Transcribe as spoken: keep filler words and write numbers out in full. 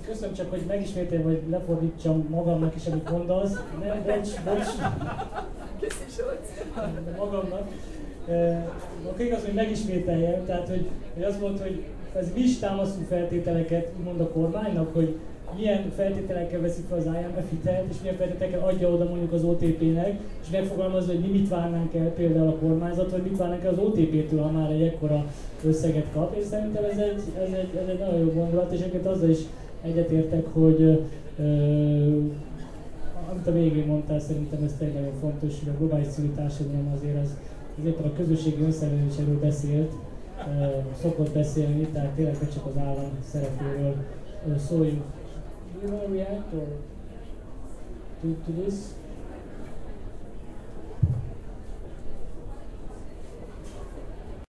köszönöm csak, hogy megismételjem, vagy lefordítsam magamnak is, amit mondasz. Nem, bocs, bocs. Köszi, Zsolt. De magamnak. E, akkor igaz, hogy megismételjem, tehát, hogy, hogy azt mondta, hogy ez mi is támasztunk feltételeket, úgymond a kormánynak, hogy milyen feltételekkel veszik fel az I M F hitelt, és milyen feltételekkel adja oda mondjuk az O T P-nek, és megfogalmazza, hogy mi mit várnánk el például a kormányzat, vagy mit várnánk el az O T P-től, ha már egy ekkora összeget kap. És szerintem ez egy, ez egy, ez egy nagyon jó gondolat, és egyébként azzal is egyetértek, hogy ö, amit a végén mondtál, szerintem ez tényleg nagyon fontos, hogy a globális civil társadalom azért az, az éppen a közösségi önszervezésről beszélt, ö, szokott beszélni, tehát tényleg csak az állam szerepéről szóljunk. Do you want to react or to, to this?